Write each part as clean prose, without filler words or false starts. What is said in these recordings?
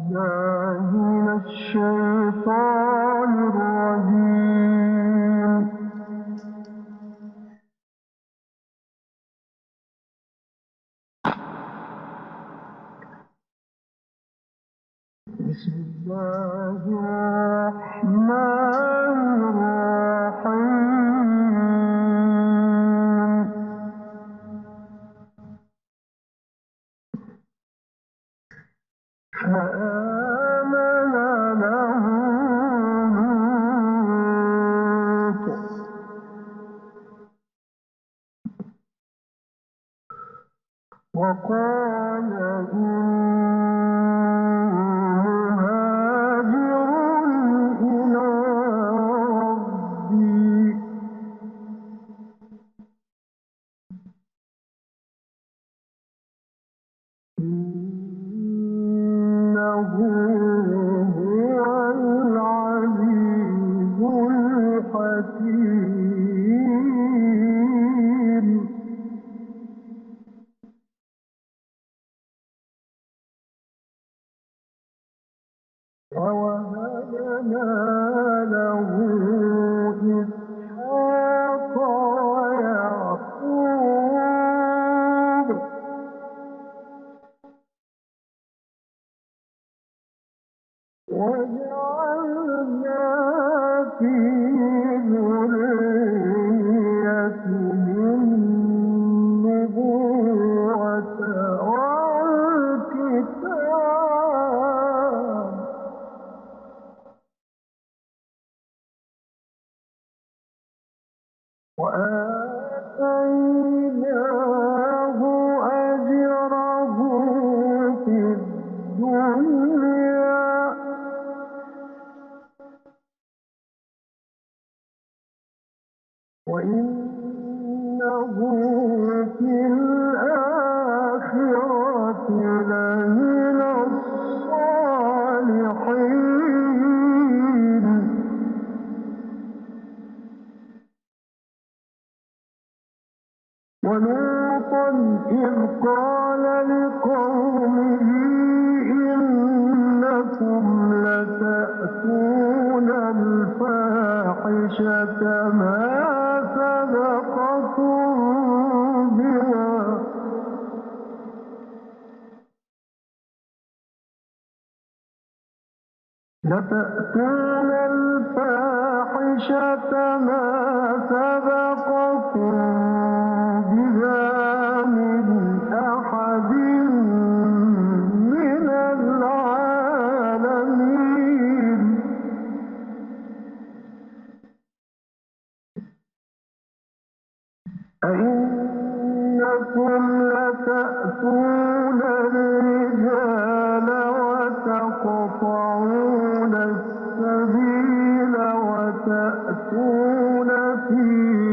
بالله من الشيطان الرجيم. بسم الله الرحمن الرحيم. فآمن له لوط وقال مهاجر إلى ربي إنه هو العزيز الحكيم. ووهبنا له إسحاق ويعقوب وجعلنا في ذريته النبوة والكتاب وآتيناه أجره في الدنيا وإنه في الآخرة لمن الصالحين. ولوطا إذ قال لقومه إنكم لتأتون الفاحشة ما سبقكم بها لتأتون الفاحشة ما سبقكم بها من أحد من العالمين. أئنكم لتأتون الرجال وتقطعون السبيل وتأتون في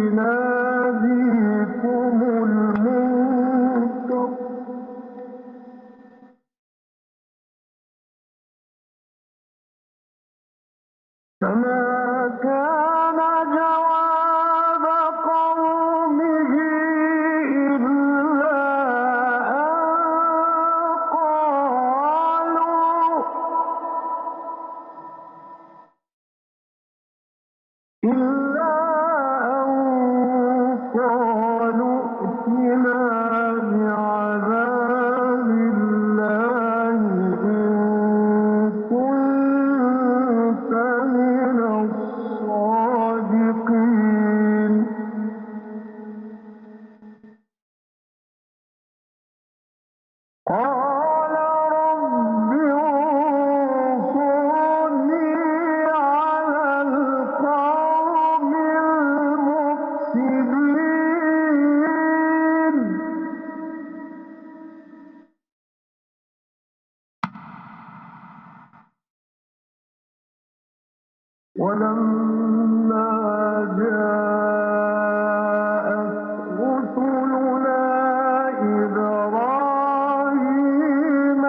ناديكم المنكر فما كان جواب قومه إلا أن قالوا ائتنا بعذاب الله إن كنت من الصادقين. قال رب انصرني على القوم المفسدين. ولما جاءت رسلنا إبراهيم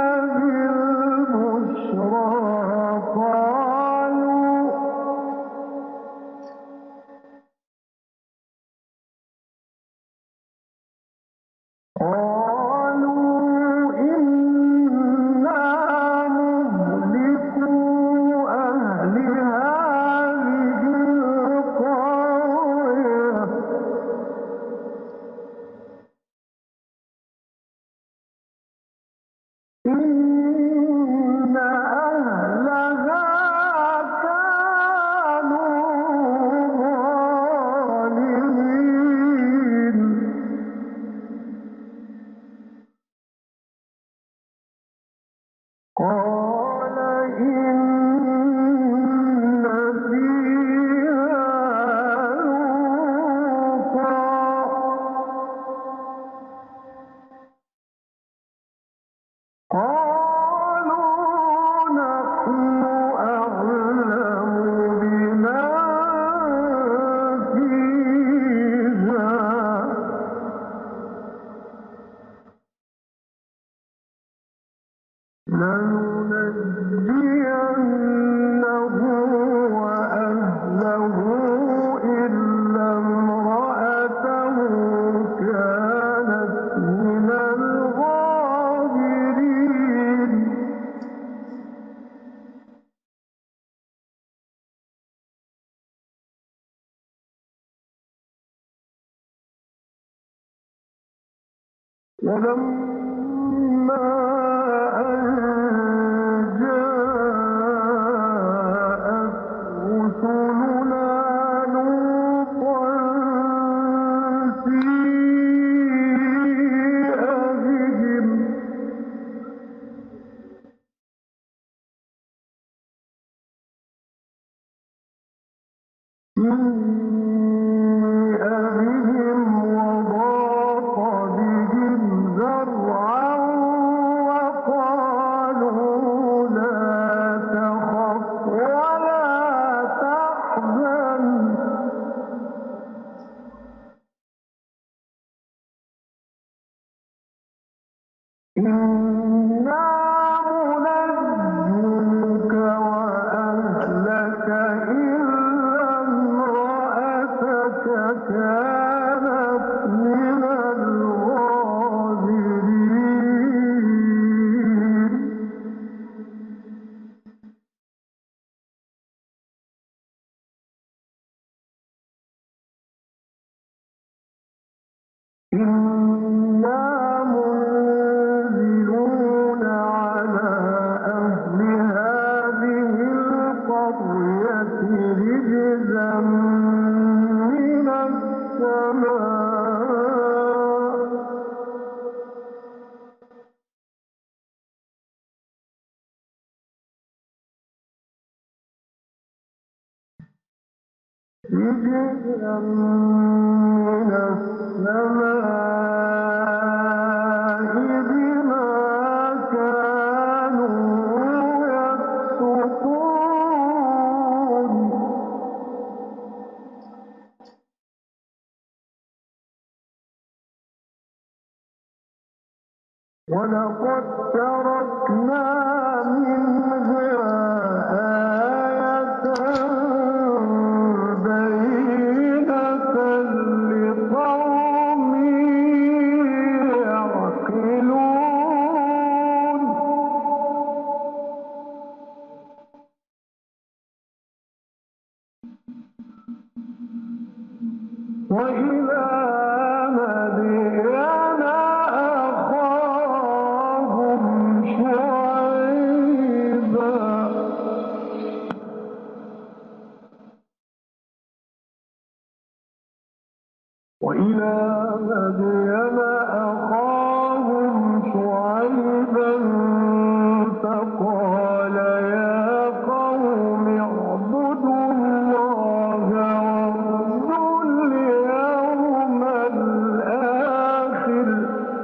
بالبشرى قالوا إنا إن أهلها كانوا ظالمين قال إن فيها لوطا قالوا نحن أعلم بما فيها لننجينه وأهله إلا امرأته كانت من الغابرين ولما أن جاءت رسلنا لوطا سيء بهم وضاق بهم ذرعا وقالوا لا تخف ولا تحزن إنا منجوك وأهلك إلا امرأتك كانت من الغابرين إنا منزلون على أهل هذه القرية رجزا من السماء رجزا من السماء بما كانوا يفسقون ولقد تركنا منها آية بينة لقوم يعقلون وإلى مدين أخاهم شعيبا فقال يا قوم اعبدوا الله وارجوا اليوم الآخر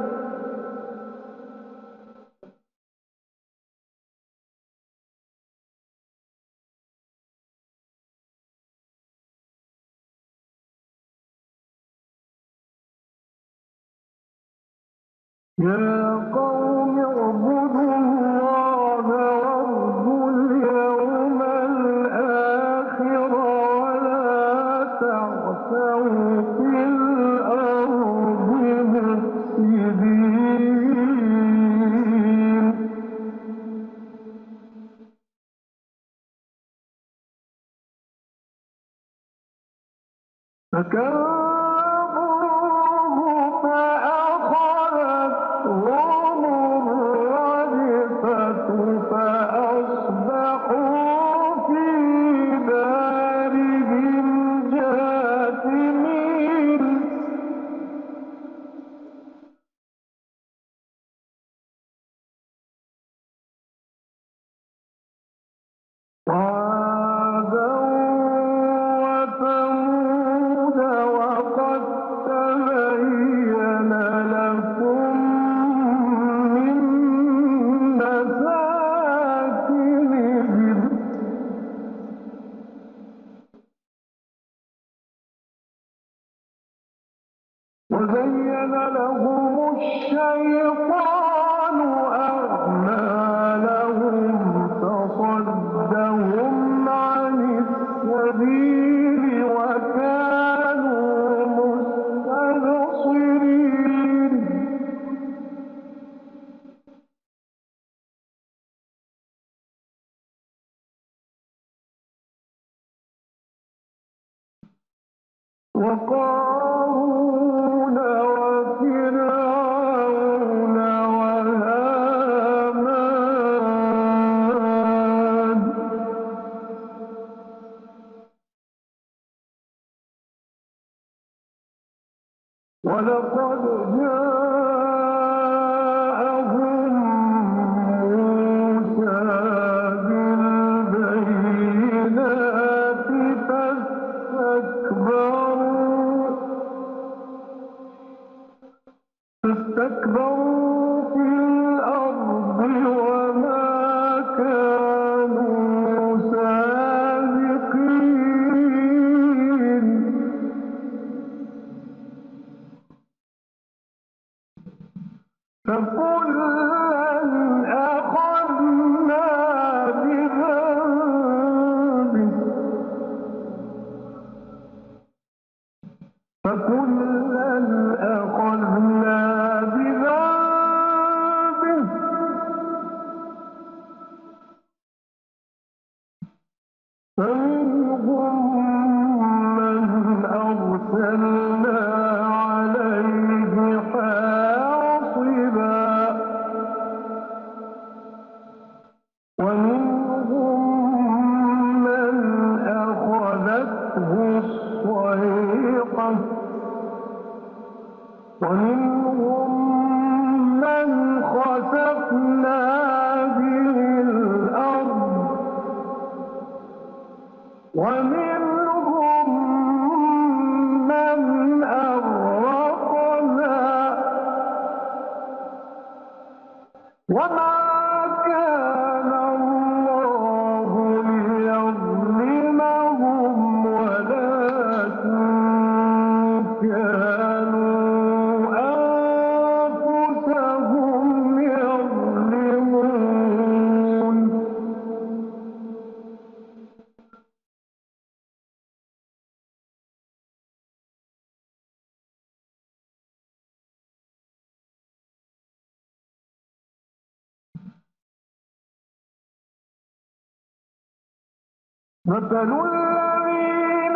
يا قوم اعبدوا الله وارجوا اليوم الآخر ولا تعثوا في الأرض مفسدين فكذبوه فأخذتهم الرجفة وقارون وفرعون وهامان ولقد جاءهم موسى بالبينات فاستكبروا في الأرض وما كانوا سابقين فكلا أخذنا بذنبه فمنهم من أرسلنا عليه حاصبا ومنهم من أخذته الصيحة ومنهم من خسفنا به الأرض ومنهم من أغرقنا وما كان الله ليظلمهم ولكن كانوا أنفسهم يظلمون مثل الذين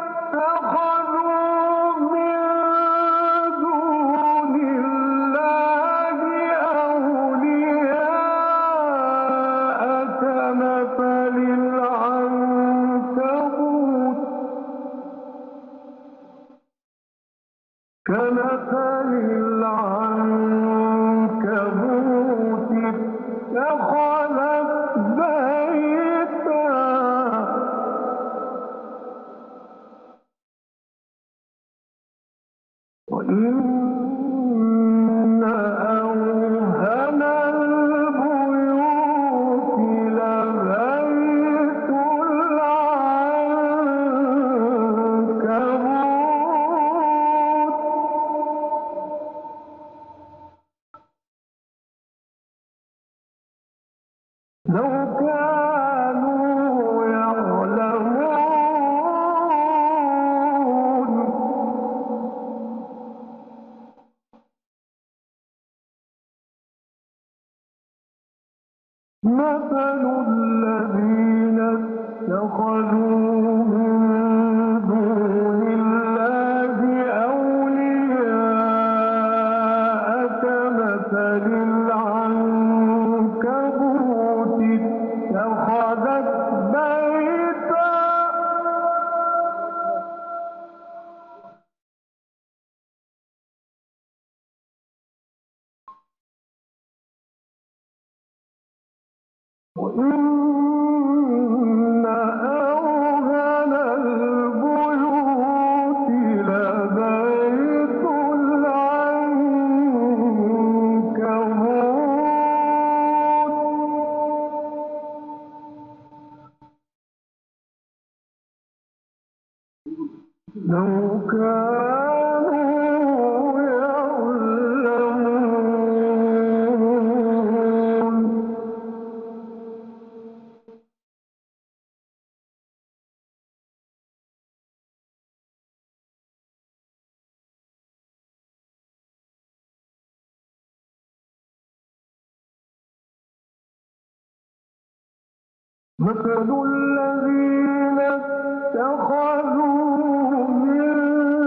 اتخذوا من دون الله أولياء كمثل العنكبوت اتخذت بيتا وإن أوهن البيوت لبيت العنكبوت لو كانوا يعلمون مثل الذين اتخذوا من دون الله أولياء كمثل العنكبوت اتخذت بيتا وإن أوهن البيوت لبيت العنكبوت لو كانوا يعلمون مثل الذين اتخذوا من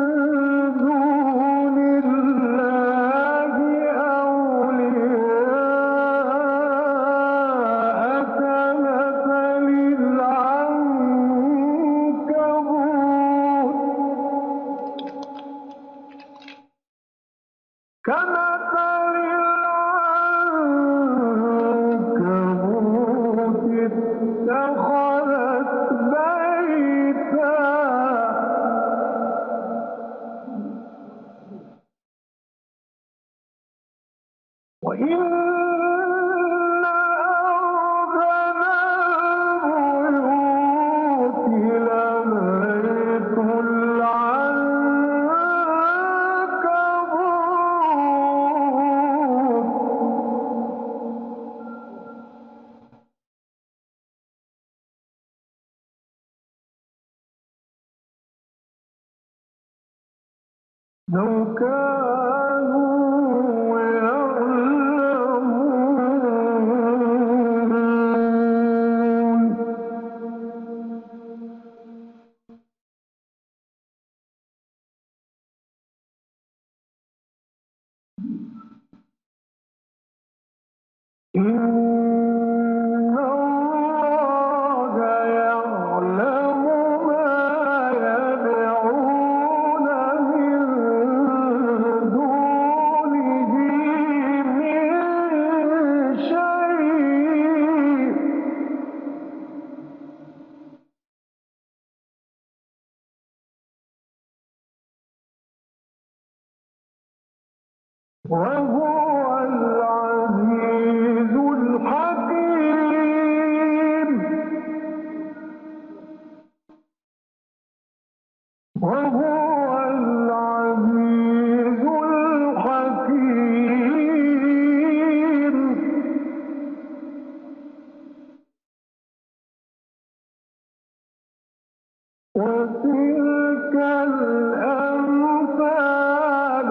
لو كانوا يعلمون. إن الله يعلم ما يدعون من دونه من شيء. وهو العزيز الحكيم. وهو العزيز الحكيم. وتلك الأمثال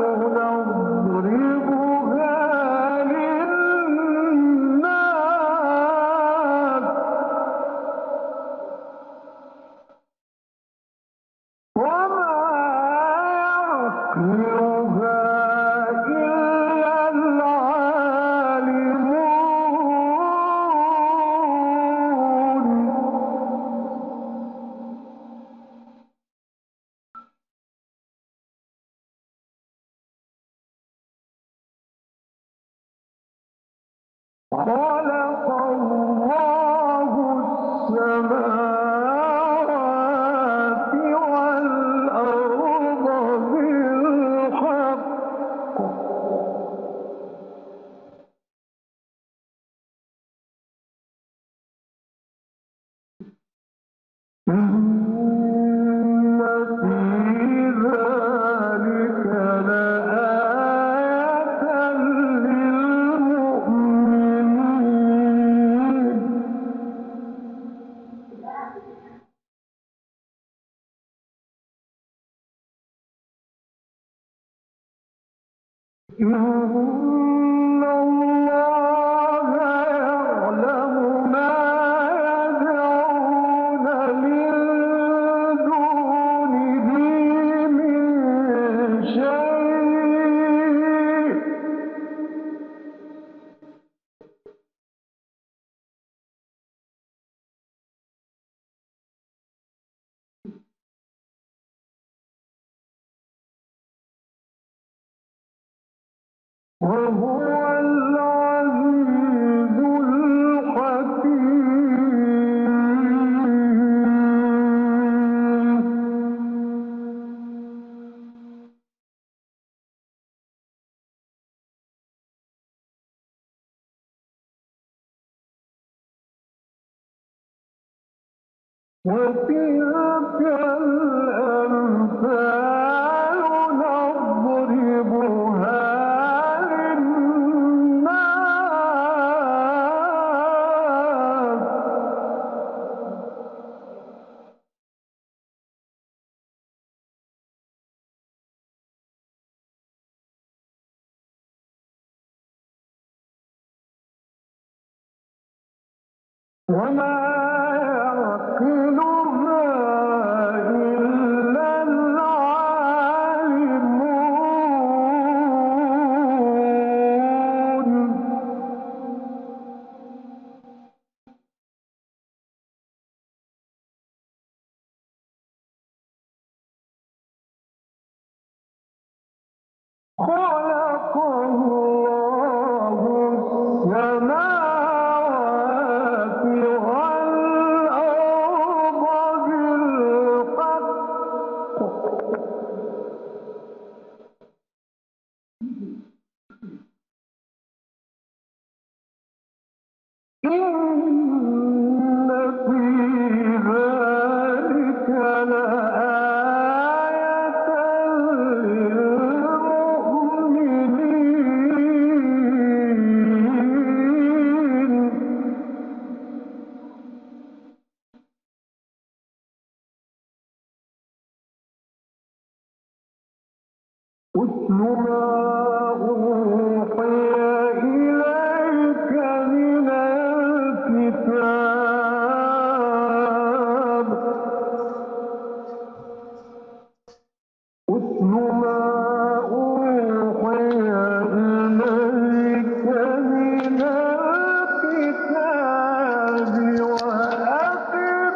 نضربها للناس وما يعقلها إلا العالمون. خلق الله السماوات والأرض بالحق. إن في ذلك لآية للمؤمنين. إن الله يعلم ما يدعون من دونه من شيء. وهو العزيز الحكيم. وتلك الأمثال نضربها للناس وما يعقلها إلا العالمون. خلق الله السماوات والأرض بالحق. إن في ذلك لآية للمؤمنين. اتل ما أوحي إليك من الكتاب اتل ما أوحي إليك من الكتاب وأقم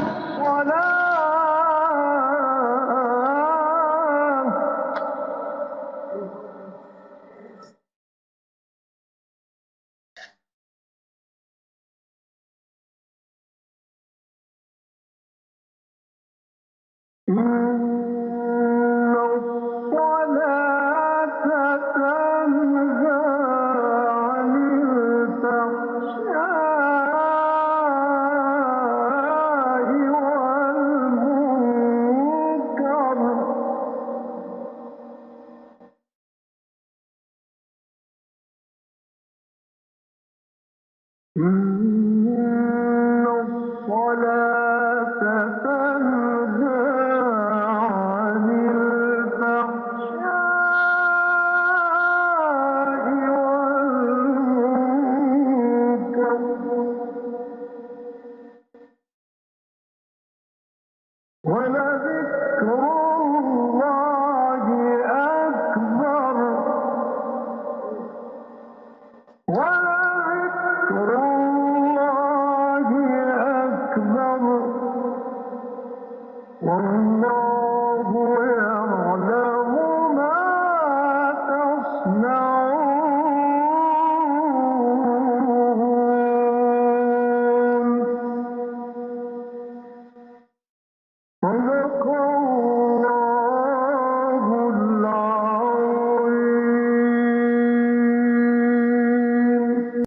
الصلاة إن الصلاة تنهى عن الفحشاء والمنكر إن الصلاة تنهى عن الفحشاء والمنكر ولذكر